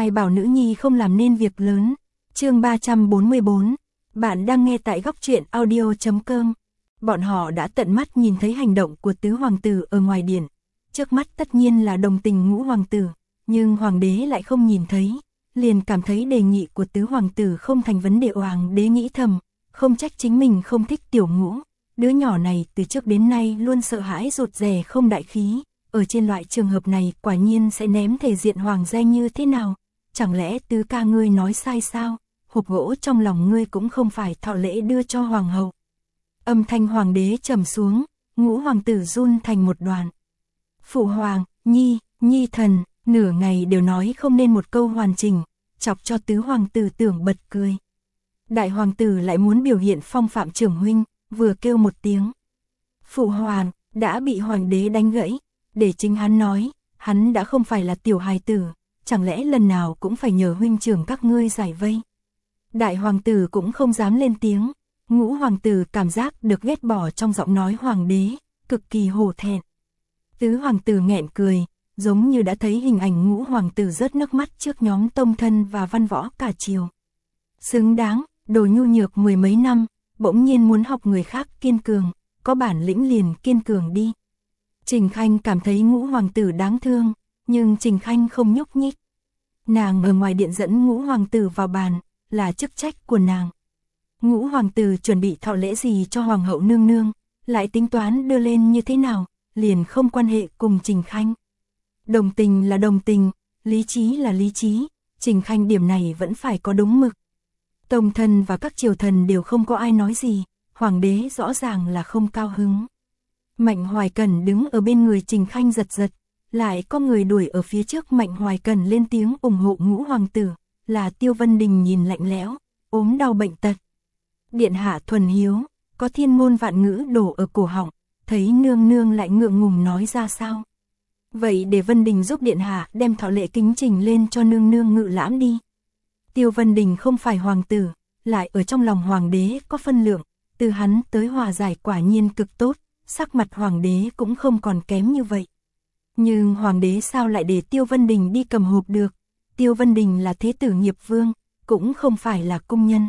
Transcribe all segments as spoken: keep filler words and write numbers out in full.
Ai bảo nữ nhi không làm nên việc lớn. Chương ba trăm bốn mươi bốn. Bạn đang nghe tại góc truyện audio chấm com. Bọn họ đã tận mắt nhìn thấy hành động của tứ hoàng tử ở ngoài điện. Trước mắt tất nhiên là đồng tình ngũ hoàng tử, nhưng hoàng đế lại không nhìn thấy, liền cảm thấy đề nghị của tứ hoàng tử không thành vấn đề. Hoàng đế nghĩ thầm, không trách chính mình không thích tiểu Ngũ, đứa nhỏ này từ trước đến nay luôn sợ hãi rụt rè không đại khí, ở trên loại trường hợp này quả nhiên sẽ ném thể diện hoàng gia như thế nào. Chẳng lẽ tứ ca ngươi nói sai sao? Hộp gỗ trong lòng ngươi cũng không phải thọ lễ đưa cho hoàng hậu. Âm thanh hoàng đế trầm xuống, ngũ hoàng tử run thành một đoàn. Phụ hoàng, nhi, nhi thần, nửa ngày đều nói không nên một câu hoàn chỉnh, chọc cho tứ hoàng tử tưởng bật cười. Đại hoàng tử lại muốn biểu hiện phong phạm trưởng huynh, vừa kêu một tiếng. Phụ hoàng, đã bị hoàng đế đánh gãy, để chính hắn nói, hắn đã không phải là tiểu hài tử, chẳng lẽ lần nào cũng phải nhờ huynh trưởng các ngươi giải vây. Đại hoàng tử cũng không dám lên tiếng, ngũ hoàng tử cảm giác được ghét bỏ trong giọng nói hoàng đế, cực kỳ hổ thẹn. Tứ hoàng tử nghẹn cười, giống như đã thấy hình ảnh ngũ hoàng tử rớt nước mắt trước nhóm tông thân và văn võ cả triều. Xứng đáng, đồ nhu nhược mười mấy năm, bỗng nhiên muốn học người khác kiên cường, có bản lĩnh liền kiên cường đi. Trình Khanh cảm thấy ngũ hoàng tử đáng thương, nhưng Trình Khanh không nhúc nhích. Nàng ở ngoài điện dẫn ngũ hoàng tử vào bàn, là chức trách của nàng. Ngũ hoàng tử chuẩn bị thọ lễ gì cho hoàng hậu nương nương, lại tính toán đưa lên như thế nào, liền không quan hệ cùng Trình Khanh. Đồng tình là đồng tình, lý trí là lý trí, Trình Khanh điểm này vẫn phải có đúng mực. Tông thần và các triều thần đều không có ai nói gì, hoàng đế rõ ràng là không cao hứng. Mạnh Hoài Cẩn đứng ở bên người Trình Khanh giật giật, lại có người đuổi ở phía trước. Mạnh Hoài Cẩn lên tiếng ủng hộ ngũ hoàng tử, là Tiêu Vân Đình nhìn lạnh lẽo, ốm đau bệnh tật. Điện hạ thuần hiếu, có thiên ngôn vạn ngữ đổ ở cổ họng, thấy nương nương lại ngượng ngùng nói ra sao. Vậy để Vân Đình giúp điện hạ đem thọ lễ kính trình lên cho nương nương ngự lãm đi. Tiêu Vân Đình không phải hoàng tử, lại ở trong lòng hoàng đế có phân lượng, từ hắn tới hòa giải quả nhiên cực tốt, sắc mặt hoàng đế cũng không còn kém như vậy. Nhưng hoàng đế sao lại để Tiêu Vân Đình đi cầm hộp được? Tiêu Vân Đình là thế tử nghiệp vương, cũng không phải là cung nhân.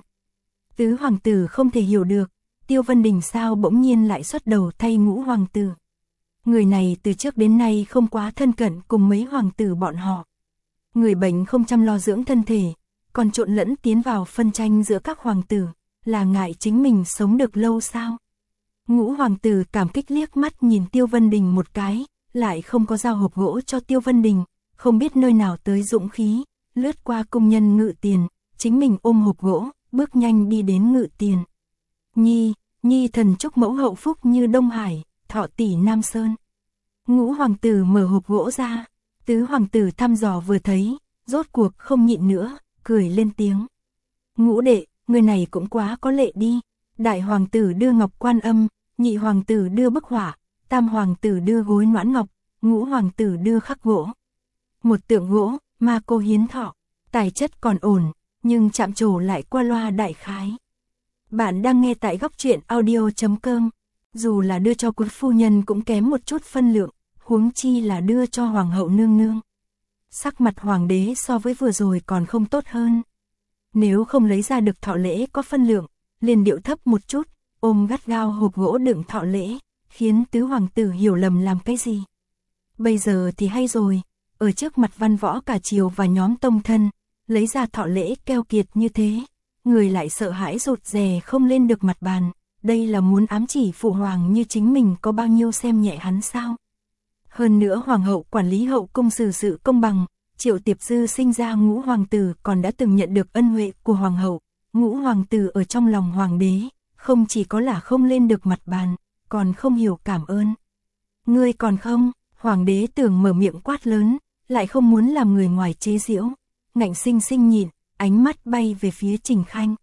Tứ hoàng tử không thể hiểu được, Tiêu Vân Đình sao bỗng nhiên lại xuất đầu thay ngũ hoàng tử. Người này từ trước đến nay không quá thân cận cùng mấy hoàng tử bọn họ. Người bệnh không chăm lo dưỡng thân thể, còn trộn lẫn tiến vào phân tranh giữa các hoàng tử, là ngại chính mình sống được lâu sao? Ngũ hoàng tử cảm kích liếc mắt nhìn Tiêu Vân Đình một cái, lại không có giao hộp gỗ cho Tiêu Vân Đình, không biết nơi nào tới dũng khí, lướt qua công nhân ngự tiền, chính mình ôm hộp gỗ, bước nhanh đi đến ngự tiền. Nhi, nhi thần chúc mẫu hậu phúc như Đông Hải, thọ tỷ Nam Sơn. Ngũ hoàng tử mở hộp gỗ ra, tứ hoàng tử thăm dò vừa thấy, rốt cuộc không nhịn nữa, cười lên tiếng. Ngũ đệ, người này cũng quá có lệ đi. Đại hoàng tử đưa ngọc quan âm, nhị hoàng tử đưa bức họa, tam hoàng tử đưa gối noãn ngọc, ngũ hoàng tử đưa khắc gỗ. Một tượng gỗ, ma cô hiến thọ, tài chất còn ổn, nhưng chạm trổ lại qua loa đại khái. Bạn đang nghe tại góc truyện audio chấm com. Dù là đưa cho quý phu nhân cũng kém một chút phân lượng, huống chi là đưa cho hoàng hậu nương nương. Sắc mặt hoàng đế so với vừa rồi còn không tốt hơn. Nếu không lấy ra được thọ lễ có phân lượng, liền điệu thấp một chút, ôm gắt gao hộp gỗ đựng thọ lễ, khiến tứ hoàng tử hiểu lầm làm cái gì. Bây giờ thì hay rồi, ở trước mặt văn võ cả triều và nhóm tông thân, lấy ra thọ lễ keo kiệt như thế, người lại sợ hãi rụt rè không lên được mặt bàn, đây là muốn ám chỉ phụ hoàng như chính mình có bao nhiêu xem nhẹ hắn sao. Hơn nữa hoàng hậu quản lý hậu cung xử sự công bằng, Triệu Tiệp Dư sinh ra ngũ hoàng tử còn đã từng nhận được ân huệ của hoàng hậu, ngũ hoàng tử ở trong lòng hoàng đế, không chỉ có là không lên được mặt bàn, còn không hiểu cảm ơn. Ngươi còn không, hoàng đế tưởng mở miệng quát lớn, lại không muốn làm người ngoài chế giễu, ngạnh sinh sinh nhịn, ánh mắt bay về phía Trình Khanh.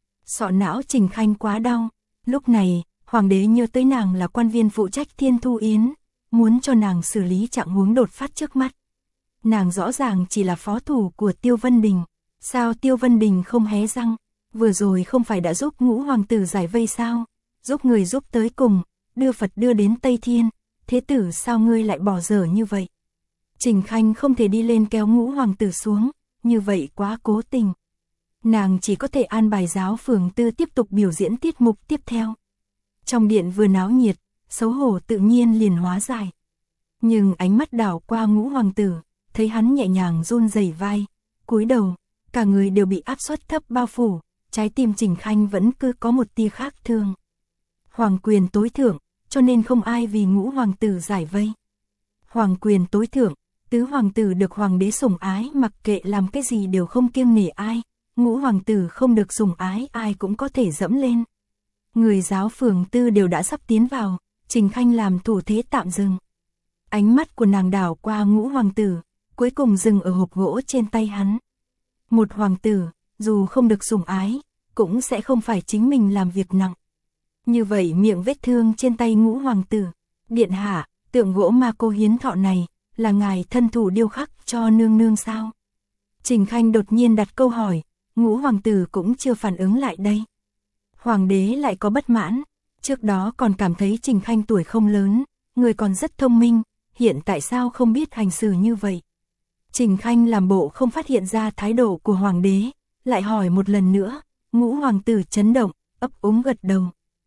Sọ não Trình Khanh quá đau, lúc này, hoàng đế nhớ tới nàng là quan viên phụ trách Thiên Thu Yến, muốn cho nàng xử lý trạng huống đột phát trước mắt. Nàng rõ ràng chỉ là phó thủ của Tiêu Vân Đình, sao Tiêu Vân Đình không hé răng, vừa rồi không phải đã giúp ngũ hoàng tử giải vây sao, giúp người giúp tới cùng, đưa Phật đưa đến Tây Thiên, thế tử sao ngươi lại bỏ dở như vậy. Trình Khanh không thể đi lên kéo ngũ hoàng tử xuống, như vậy quá cố tình. Nàng chỉ có thể an bài Giáo Phường Tư tiếp tục biểu diễn tiết mục tiếp theo. Trong điện vừa náo nhiệt, xấu hổ tự nhiên liền hóa giải. Nhưng ánh mắt đảo qua Ngũ hoàng tử, thấy hắn nhẹ nhàng run rẩy vai, cúi đầu, cả người đều bị áp suất thấp bao phủ, trái tim Trình Khanh vẫn cứ có một tia khác thường. Hoàng quyền tối thượng, cho nên không ai vì Ngũ hoàng tử giải vây. Hoàng quyền tối thượng, tứ hoàng tử được hoàng đế sủng ái, mặc kệ làm cái gì đều không kiêng nể ai, Ngũ hoàng tử không được sủng ái ai cũng có thể dẫm lên. Người Giáo Phường Tư đều đã sắp tiến vào, Trình Khanh làm thủ thế tạm dừng. Ánh mắt của nàng đảo qua Ngũ hoàng tử, cuối cùng dừng ở hộp gỗ trên tay hắn. Một hoàng tử, dù không được sủng ái, cũng sẽ không phải chính mình làm việc nặng. Như vậy miệng vết thương trên tay Ngũ hoàng tử, điện hạ, tượng gỗ ma cô hiến thọ này, là ngài thân thủ điêu khắc cho nương nương sao? Trình Khanh đột nhiên đặt câu hỏi, Ngũ hoàng tử cũng chưa phản ứng lại đây. Hoàng đế lại có bất mãn, trước đó còn cảm thấy Trình Khanh tuổi không lớn, người còn rất thông minh, hiện tại sao không biết hành xử như vậy? Trình Khanh làm bộ không phát hiện ra thái độ của hoàng đế, lại hỏi một lần nữa, Ngũ hoàng tử chấn động, ấp úng gật đầu.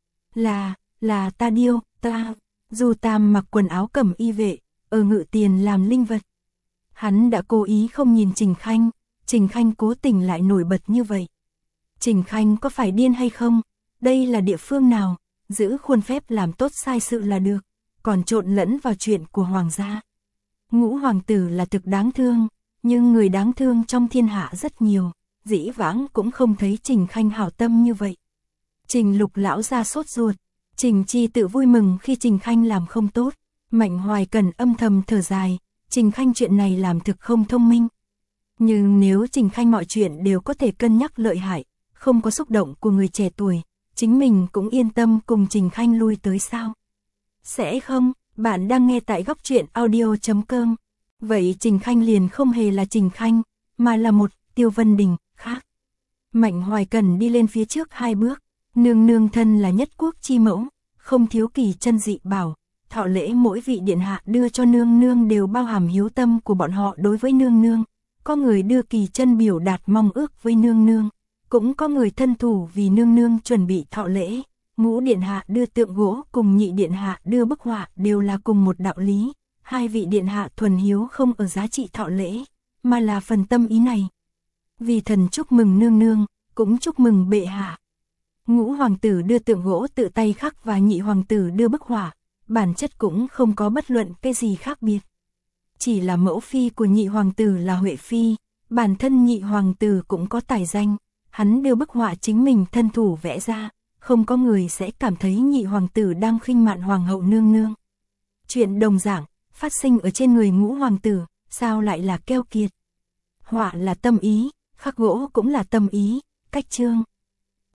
Là, là ta điêu, ta, Du Tam mặc quần áo cẩm y vệ, ở Ngự Tiền làm linh vật. Hắn đã cố ý không nhìn Trình Khanh, Trình Khanh cố tình lại nổi bật như vậy. Trình Khanh có phải điên hay không? Đây là địa phương nào? Giữ khuôn phép làm tốt sai sự là được, còn trộn lẫn vào chuyện của hoàng gia. Ngũ hoàng tử là thực đáng thương, nhưng người đáng thương trong thiên hạ rất nhiều, dĩ vãng cũng không thấy Trình Khanh hảo tâm như vậy. Trình Lục lão ra sốt ruột, Trình Chi tự vui mừng khi Trình Khanh làm không tốt, Mạnh Hoài Cần âm thầm thở dài, Trình Khanh chuyện này làm thực không thông minh. Nhưng nếu Trình Khanh mọi chuyện đều có thể cân nhắc lợi hại, không có xúc động của người trẻ tuổi, chính mình cũng yên tâm cùng Trình Khanh lui tới sao? Sẽ không, bạn đang nghe tại góc truyện audio chấm com. Vậy Trình Khanh liền không hề là Trình Khanh, mà là một Tiêu Vân Đình khác. Mạnh Hoài Cần đi lên phía trước hai bước, nương nương thân là nhất quốc chi mẫu, không thiếu kỳ chân dị bảo, thọ lễ mỗi vị điện hạ đưa cho nương nương đều bao hàm hiếu tâm của bọn họ đối với nương nương, có người đưa kỳ chân biểu đạt mong ước với nương nương, cũng có người thân thủ vì nương nương chuẩn bị thọ lễ. Ngũ điện hạ đưa tượng gỗ cùng nhị điện hạ đưa bức họa đều là cùng một đạo lý, hai vị điện hạ thuần hiếu không ở giá trị thọ lễ, mà là phần tâm ý này. Vì thần chúc mừng nương nương, cũng chúc mừng bệ hạ. Ngũ hoàng tử đưa tượng gỗ tự tay khắc và nhị hoàng tử đưa bức họa, bản chất cũng không có bất luận cái gì khác biệt. Chỉ là mẫu phi của nhị hoàng tử là Huệ phi, bản thân nhị hoàng tử cũng có tài danh, hắn đưa bức họa chính mình thân thủ vẽ ra, không có người sẽ cảm thấy nhị hoàng tử đang khinh mạn hoàng hậu nương nương. Chuyện đồng dạng phát sinh ở trên người Ngũ hoàng tử, sao lại là keo kiệt? Họa là tâm ý, khắc gỗ cũng là tâm ý, cách chương